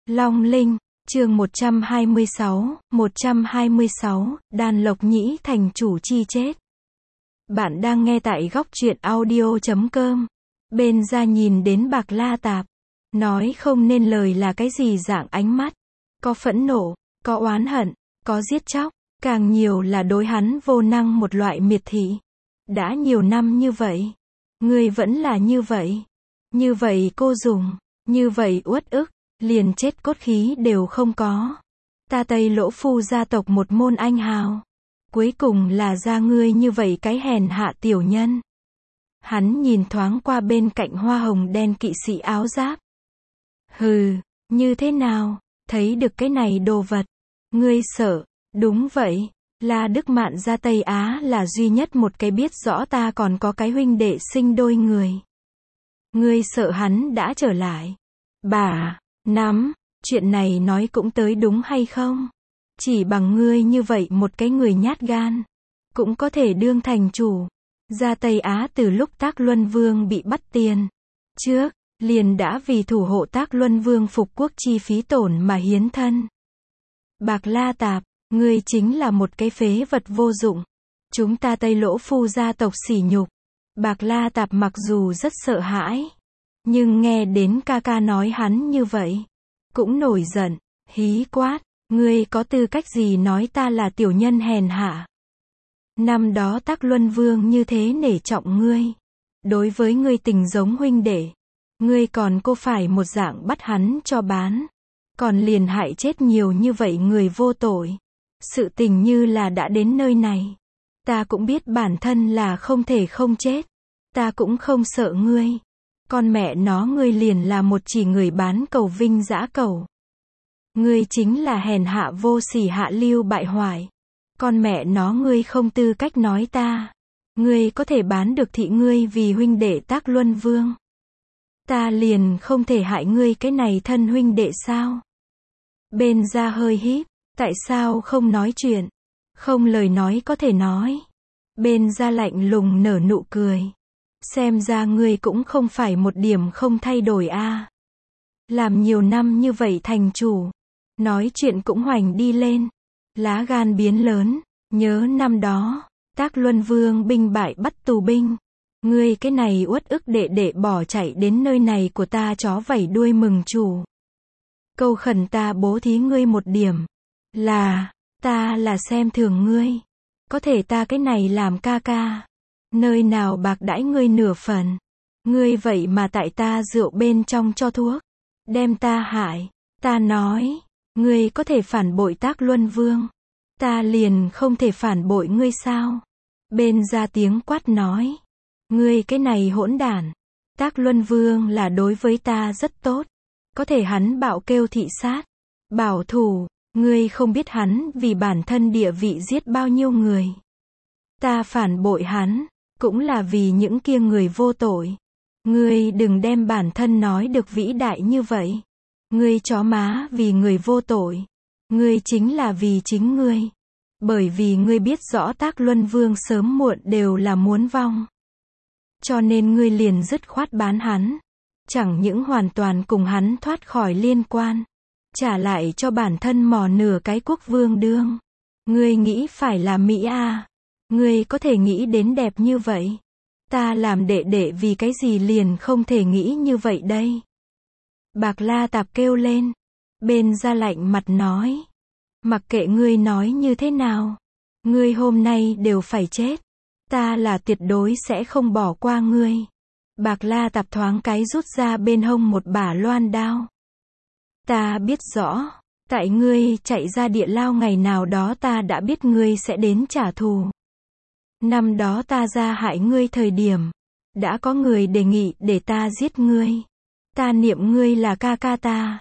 Long Linh, chương 126, Đan Lộc Nhĩ thành chủ chi chết. Bạn đang nghe tại góc truyện audio.com. Bên ra nhìn đến Bạc La Tạp, nói không nên lời là cái gì dạng ánh mắt. Có phẫn nộ, có oán hận, có giết chóc, càng nhiều là đối hắn vô năng một loại miệt thị. Đã nhiều năm như vậy, ngươi vẫn là như vậy. Như vậy cô dùng, như vậy uất ức, liền chết cốt khí đều không có. Ta Tây Lỗ Phu gia tộc một môn anh hào. Cuối cùng là ra ngươi như vậy cái hèn hạ tiểu nhân. Hắn nhìn thoáng qua bên cạnh hoa hồng đen kỵ sĩ áo giáp. Hừ, như thế nào, thấy được cái này đồ vật. Ngươi sợ, đúng vậy, là Đức Mạn gia Tây Á là duy nhất một cái biết rõ ta còn có cái huynh đệ sinh đôi người. Ngươi sợ hắn đã trở lại. Bà, nắm, chuyện này nói cũng tới đúng hay không? Chỉ bằng ngươi như vậy một cái người nhát gan, cũng có thể đương thành chủ. Gia Tây Á từ lúc Tác Luân Vương bị bắt tiền trước, liền đã vì thủ hộ Tác Luân Vương phục quốc chi phí tổn mà hiến thân. Bạc La Tạp, ngươi chính là một cái phế vật vô dụng. Chúng ta Tây Lỗ Phu gia tộc sỉ nhục. Bạc La Tạp mặc dù rất sợ hãi, nhưng nghe đến ca ca nói hắn như vậy, cũng nổi giận, hí quát, ngươi có tư cách gì nói ta là tiểu nhân hèn hạ. Năm đó Tác Luân Vương như thế nể trọng ngươi, đối với ngươi tình giống huynh đệ, ngươi còn cô phải một dạng bắt hắn cho bán, còn liền hại chết nhiều như vậy người vô tội. Sự tình như là đã đến nơi này, ta cũng biết bản thân là không thể không chết, ta cũng không sợ ngươi. Con mẹ nó ngươi liền là một chỉ người bán cầu vinh dã cầu. Ngươi chính là hèn hạ vô sỉ hạ lưu bại hoại. Con mẹ nó ngươi không tư cách nói ta. Ngươi có thể bán được thị ngươi vì huynh đệ Tác Luân Vương. Ta liền không thể hại ngươi cái này thân huynh đệ sao? Bên ra hơi híp, tại sao không nói chuyện? Không lời nói có thể nói. Bên ra lạnh lùng nở nụ cười. Xem ra ngươi cũng không phải một điểm không thay đổi a. Làm nhiều năm như vậy thành chủ, nói chuyện cũng hoành đi lên, lá gan biến lớn, nhớ năm đó, Tác Luân Vương binh bại bắt tù binh, ngươi cái này uất ức đệ đệ bỏ chạy đến nơi này của ta chó vảy đuôi mừng chủ. Câu khẩn ta bố thí ngươi một điểm, ta là xem thường ngươi, có thể ta cái này làm ca ca. Nơi nào bạc đãi ngươi nửa phần. Ngươi vậy mà tại ta rượu bên trong cho thuốc, đem ta hại. Ta nói, ngươi có thể phản bội Tác Luân Vương, ta liền không thể phản bội ngươi sao? Bên ra tiếng quát nói, ngươi cái này hỗn đản. Tác Luân Vương là đối với ta rất tốt, có thể hắn bạo kêu thị sát, bảo thủ, ngươi không biết hắn vì bản thân địa vị giết bao nhiêu người. Ta phản bội hắn, cũng là vì những kia người vô tội. Ngươi đừng đem bản thân nói được vĩ đại như vậy. Ngươi chó má vì người vô tội. Ngươi chính là vì chính ngươi. Bởi vì ngươi biết rõ Tác Luân Vương sớm muộn đều là muốn vong. Cho nên ngươi liền dứt khoát bán hắn. Chẳng những hoàn toàn cùng hắn thoát khỏi liên quan, trả lại cho bản thân mò nửa cái quốc vương đương. Ngươi nghĩ phải là Mỹ à? Ngươi có thể nghĩ đến đẹp như vậy. Ta làm đệ đệ vì cái gì liền không thể nghĩ như vậy đây. Bạc La Tạp kêu lên. Bên ra lạnh mặt nói. Mặc kệ ngươi nói như thế nào, ngươi hôm nay đều phải chết. Ta là tuyệt đối sẽ không bỏ qua ngươi. Bạc La Tạp thoáng cái rút ra bên hông một bả loan đao. Ta biết rõ, tại ngươi chạy ra địa lao ngày nào đó ta đã biết ngươi sẽ đến trả thù. Năm đó ta ra hại ngươi thời điểm, đã có người đề nghị để ta giết ngươi. Ta niệm ngươi là ca ca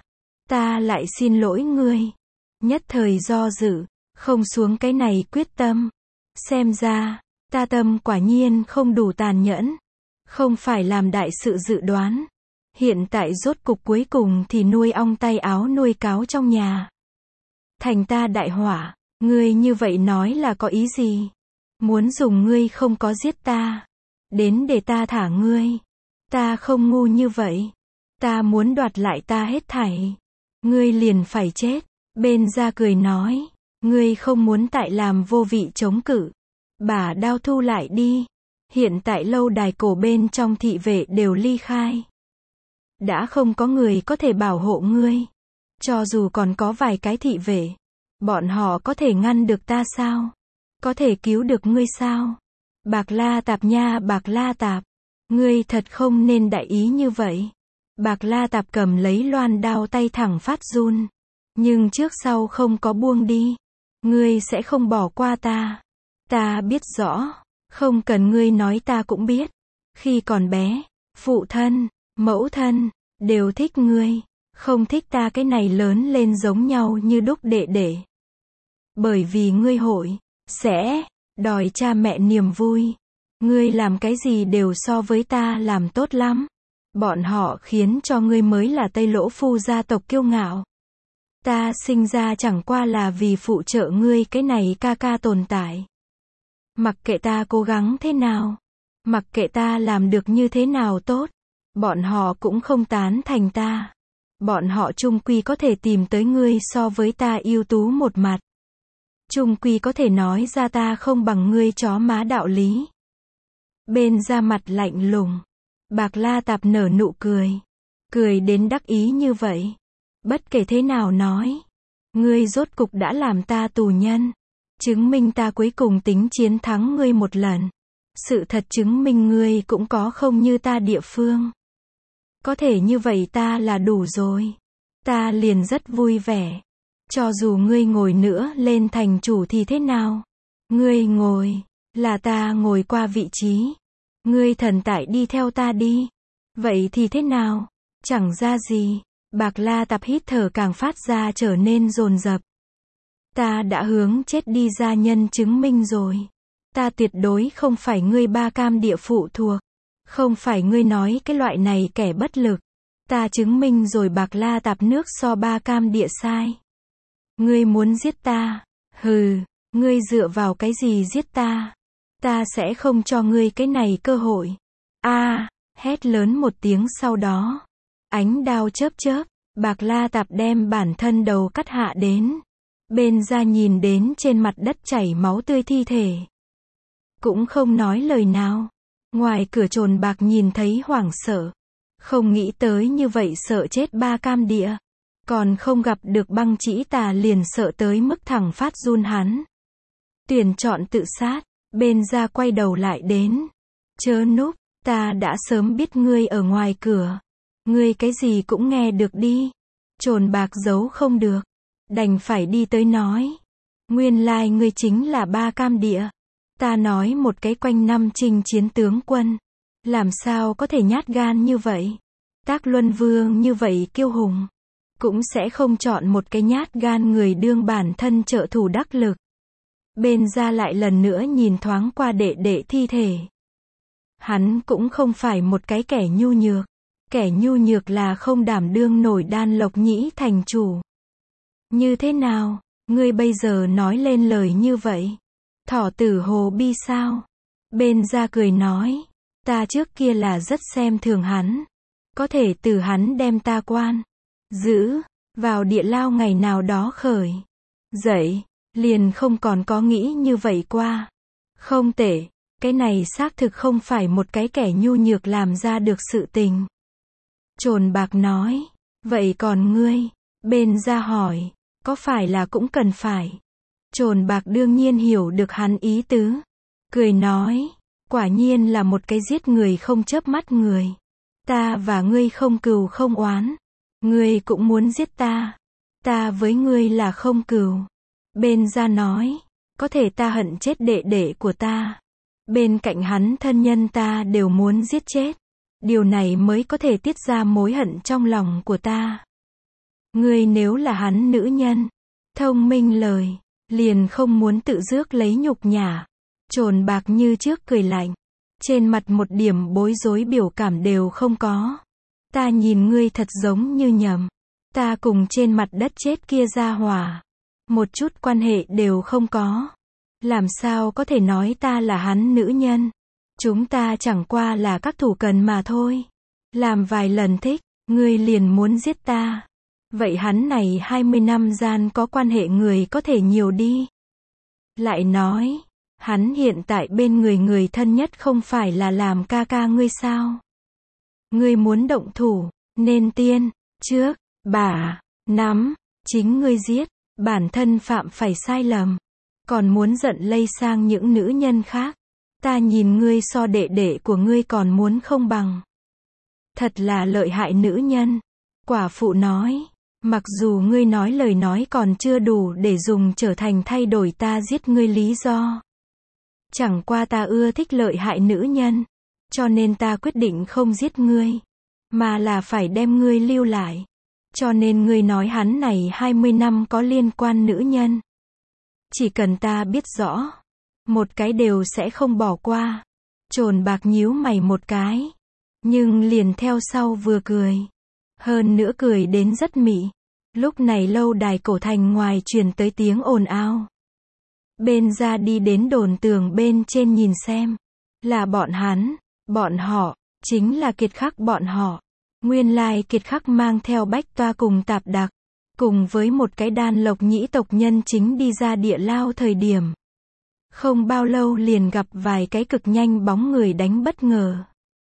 ta lại xin lỗi ngươi. Nhất thời do dự, không xuống cái này quyết tâm. Xem ra, ta tâm quả nhiên không đủ tàn nhẫn, không phải làm đại sự dự đoán. Hiện tại rốt cục cuối cùng thì nuôi ong tay áo nuôi cáo trong nhà. Thành ta đại họa, ngươi như vậy nói là có ý gì? Muốn dùng ngươi không có giết ta, đến để ta thả ngươi. Ta không ngu như vậy. Ta muốn đoạt lại ta hết thảy. ngươi liền phải chết. Bên gia cười nói, ngươi không muốn tại làm vô vị chống cự. Bả đao thu lại đi. Hiện tại lâu đài cổ bên trong thị vệ đều ly khai. Đã không có người có thể bảo hộ ngươi. Cho dù còn có vài cái thị vệ, bọn họ có thể ngăn được ta sao? Có thể cứu được ngươi sao? Bạc La Tạp nha, Bạc La Tạp. Ngươi thật không nên đại ý như vậy. Bạc La Tạp cầm lấy loan đao, tay thẳng phát run. Nhưng trước sau không có buông đi. Ngươi sẽ không bỏ qua ta. Ta biết rõ. Không cần ngươi nói ta cũng biết. Khi còn bé, phụ thân, mẫu thân, đều thích ngươi. Không thích ta cái này lớn lên giống nhau như đúc đệ đệ. Bởi vì ngươi hội, sẽ, đòi cha mẹ niềm vui. Ngươi làm cái gì đều so với ta làm tốt lắm. Bọn họ khiến cho ngươi mới là Tây Lỗ Phu gia tộc kiêu ngạo. Ta sinh ra chẳng qua là vì phụ trợ ngươi cái này ca ca tồn tại. Mặc kệ ta cố gắng thế nào, mặc kệ ta làm được như thế nào tốt, bọn họ cũng không tán thành ta. Bọn họ chung quy có thể tìm tới ngươi so với ta ưu tú một mặt. Chung quy có thể nói ra ta không bằng ngươi chó má đạo lý. Bên ra mặt lạnh lùng. Bạc La Tạp nở nụ cười. Cười đến đắc ý như vậy. Bất kể thế nào nói. Ngươi rốt cục đã làm ta tù nhân. Chứng minh ta cuối cùng tính chiến thắng ngươi một lần. Sự thật chứng minh ngươi cũng có không như ta địa phương. Có thể như vậy ta là đủ rồi. Ta liền rất vui vẻ. Cho dù ngươi ngồi nữa lên thành chủ thì thế nào? Ngươi ngồi, là ta ngồi qua vị trí. Ngươi thần tại đi theo ta đi. Vậy thì thế nào? Chẳng ra gì. Bạc La Tạp hít thở càng phát ra trở nên dồn dập. Ta đã hướng chết đi gia nhân chứng minh rồi. Ta tuyệt đối không phải ngươi ba cam địa phụ thuộc. Không phải ngươi nói cái loại này kẻ bất lực. Ta chứng minh rồi Bạc La Tạp nước so ba cam địa sai. Ngươi muốn giết ta? Hừ, ngươi dựa vào cái gì giết ta? Ta sẽ không cho ngươi cái này cơ hội. Hét lớn một tiếng sau đó. Ánh đao chớp chớp, Bạc La Tạp đem bản thân đầu cắt hạ đến. Bên ra nhìn đến trên mặt đất chảy máu tươi thi thể. Cũng không nói lời nào. Ngoài cửa Trồn Bạc nhìn thấy hoảng sợ. Không nghĩ tới như vậy sợ chết ba cam địa. Còn không gặp được Băng Chỉ Tà liền sợ tới mức thẳng phát run hắn. Tuyển chọn tự sát. Bên ra quay đầu lại đến. Chớ núp, ta đã sớm biết ngươi ở ngoài cửa. Ngươi cái gì cũng nghe được đi. Trồn Bạc giấu không được. Đành phải đi tới nói. Nguyên lai ngươi chính là ba cam địa. Ta nói một cái quanh năm chinh chiến tướng quân. Làm sao có thể nhát gan như vậy? Tác Luân Vương như vậy kiêu hùng. Cũng sẽ không chọn một cái nhát gan người đương bản thân trợ thủ đắc lực. Bên ra lại lần nữa nhìn thoáng qua đệ đệ thi thể. Hắn cũng không phải một cái kẻ nhu nhược. Kẻ nhu nhược là không đảm đương nổi Đan Lộc Nhĩ thành chủ. Như thế nào? Ngươi bây giờ nói lên lời như vậy. Thỏ tử hồ bi sao? Bên ra cười nói. Ta trước kia là rất xem thường hắn. Có thể từ hắn đem ta quan. Giữ. Vào địa lao ngày nào đó khởi. Dậy. Liền không còn có nghĩ như vậy qua. Không tệ. Cái này xác thực không phải một cái kẻ nhu nhược làm ra được sự tình. Trồn Bạc nói. Vậy còn ngươi? Bên ra hỏi. Có phải là cũng cần phải? Trồn Bạc đương nhiên hiểu được hắn ý tứ. Cười nói. Quả nhiên là một cái giết người không chớp mắt người. Ta và ngươi không cừu không oán. Ngươi cũng muốn giết ta. Ta với ngươi là không cừu. Bên ra nói. Có thể ta hận chết đệ đệ của ta. Bên cạnh hắn thân nhân ta đều muốn giết chết. Điều này mới có thể tiết ra mối hận trong lòng của ta. Ngươi nếu là hắn nữ nhân, thông minh lời, liền không muốn tự rước lấy nhục nhã. Trồn Bạc như trước cười lạnh. Trên mặt một điểm bối rối biểu cảm đều không có. Ta nhìn ngươi thật giống như nhầm. Ta cùng trên mặt đất chết kia ra hỏa. Một chút quan hệ đều không có. Làm sao có thể nói ta là hắn nữ nhân? Chúng ta chẳng qua là các thủ cần mà thôi. Làm vài lần thích, ngươi liền muốn giết ta. Vậy hắn này 20 năm gian có quan hệ người có thể nhiều đi. Lại nói, hắn hiện tại bên người thân nhất không phải là làm ca ca ngươi sao? Ngươi muốn động thủ, nên tiên, trước, bả, nắm, chính ngươi giết, bản thân phạm phải sai lầm. Còn muốn giận lây sang những nữ nhân khác. Ta nhìn ngươi so đệ đệ của ngươi còn muốn không bằng. Thật là lợi hại nữ nhân. Quả phụ nói, mặc dù ngươi nói lời nói còn chưa đủ để dùng trở thành thay đổi ta giết ngươi lý do. Chẳng qua ta ưa thích lợi hại nữ nhân. Cho nên ta quyết định không giết ngươi. Mà là phải đem ngươi lưu lại. Cho nên ngươi nói hắn này 20 năm có liên quan nữ nhân. Chỉ cần ta biết rõ. Một cái đều sẽ không bỏ qua. Trồn bạc nhíu mày một cái. Nhưng liền theo sau vừa cười. Hơn nữa cười đến rất mị. Lúc này lâu đài cổ thành ngoài truyền tới tiếng ồn ào. Bên ra đi đến đồn tường bên trên nhìn xem. Là bọn hắn, bọn họ, chính là Kiệt Khắc bọn họ. Nguyên lai Kiệt Khắc mang theo Bách Toa cùng Tạp Đặc. Cùng với một cái Đan Lộc nhĩ tộc nhân chính đi ra địa lao thời điểm. Không bao lâu liền gặp vài cái cực nhanh bóng người đánh bất ngờ.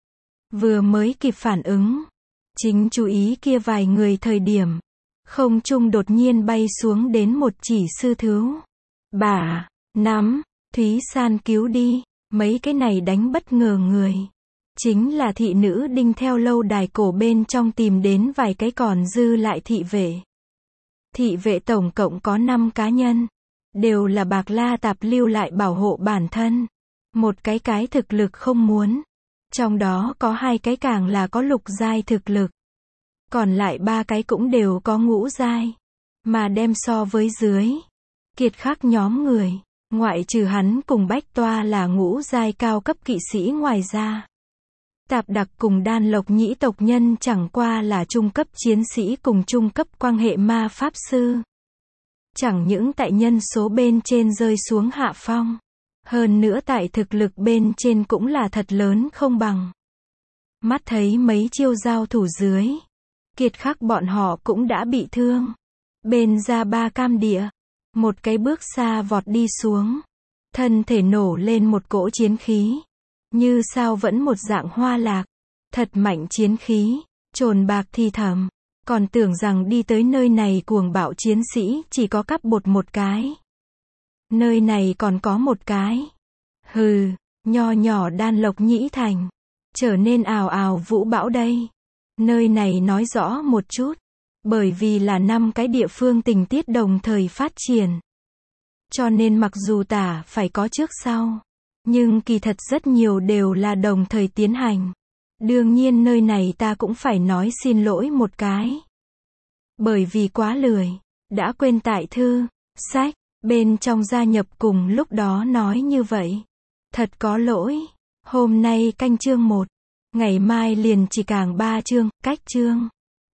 Vừa mới kịp phản ứng. Chính chú ý kia vài người thời điểm. Không trung đột nhiên bay xuống đến một chỉ sư thứu. Bả, nắm, Thúy San cứu đi. Mấy cái này đánh bất ngờ người. Chính là thị nữ đinh theo lâu đài cổ bên trong tìm đến vài cái còn dư lại thị vệ. Thị vệ tổng cộng có 5 cá nhân. Đều là Bạc La Tạp lưu lại bảo hộ bản thân. Một cái thực lực không muốn. Trong đó có 2 cái càng là có lục giai thực lực. Còn lại 3 cái cũng đều có ngũ giai. Mà đem so với dưới. Kiệt Khắc nhóm người. Ngoại trừ hắn cùng Bách Toa là ngũ giai cao cấp kỵ sĩ ngoài ra. Tạp Đặc cùng Đan Lộc nhĩ tộc nhân chẳng qua là trung cấp chiến sĩ cùng trung cấp quan hệ ma pháp sư. Chẳng những tại nhân số bên trên rơi xuống hạ phong. Hơn nữa tại thực lực bên trên cũng là thật lớn không bằng. Mắt thấy mấy chiêu giao thủ dưới. Kiệt Khắc bọn họ cũng đã bị thương. Bên ra ba cam địa. Một cái bước xa vọt đi xuống. Thân thể nổ lên một cỗ chiến khí. Như sao vẫn một dạng hoa lạc. Thật mạnh chiến khí. Trồn bạc thì thầm. Còn tưởng rằng đi tới nơi này cuồng bạo chiến sĩ chỉ có cắp bột một cái. Nơi này còn có một cái. Hừ, nho nhỏ Đan Lộc nhĩ thành. Trở nên ào ào vũ bão đây. Nơi này nói rõ một chút. Bởi vì là 5 cái địa phương tình tiết đồng thời phát triển. Cho nên mặc dù tả phải có trước sau. Nhưng kỳ thật rất nhiều đều là đồng thời tiến hành. Đương nhiên nơi này ta cũng phải nói xin lỗi một cái. Bởi vì quá lười. Đã quên tải thư, sách, bên trong gia nhập cùng lúc đó nói như vậy. Thật có lỗi. Hôm nay canh chương 1. Ngày mai liền chỉ càng 3 chương, cách chương.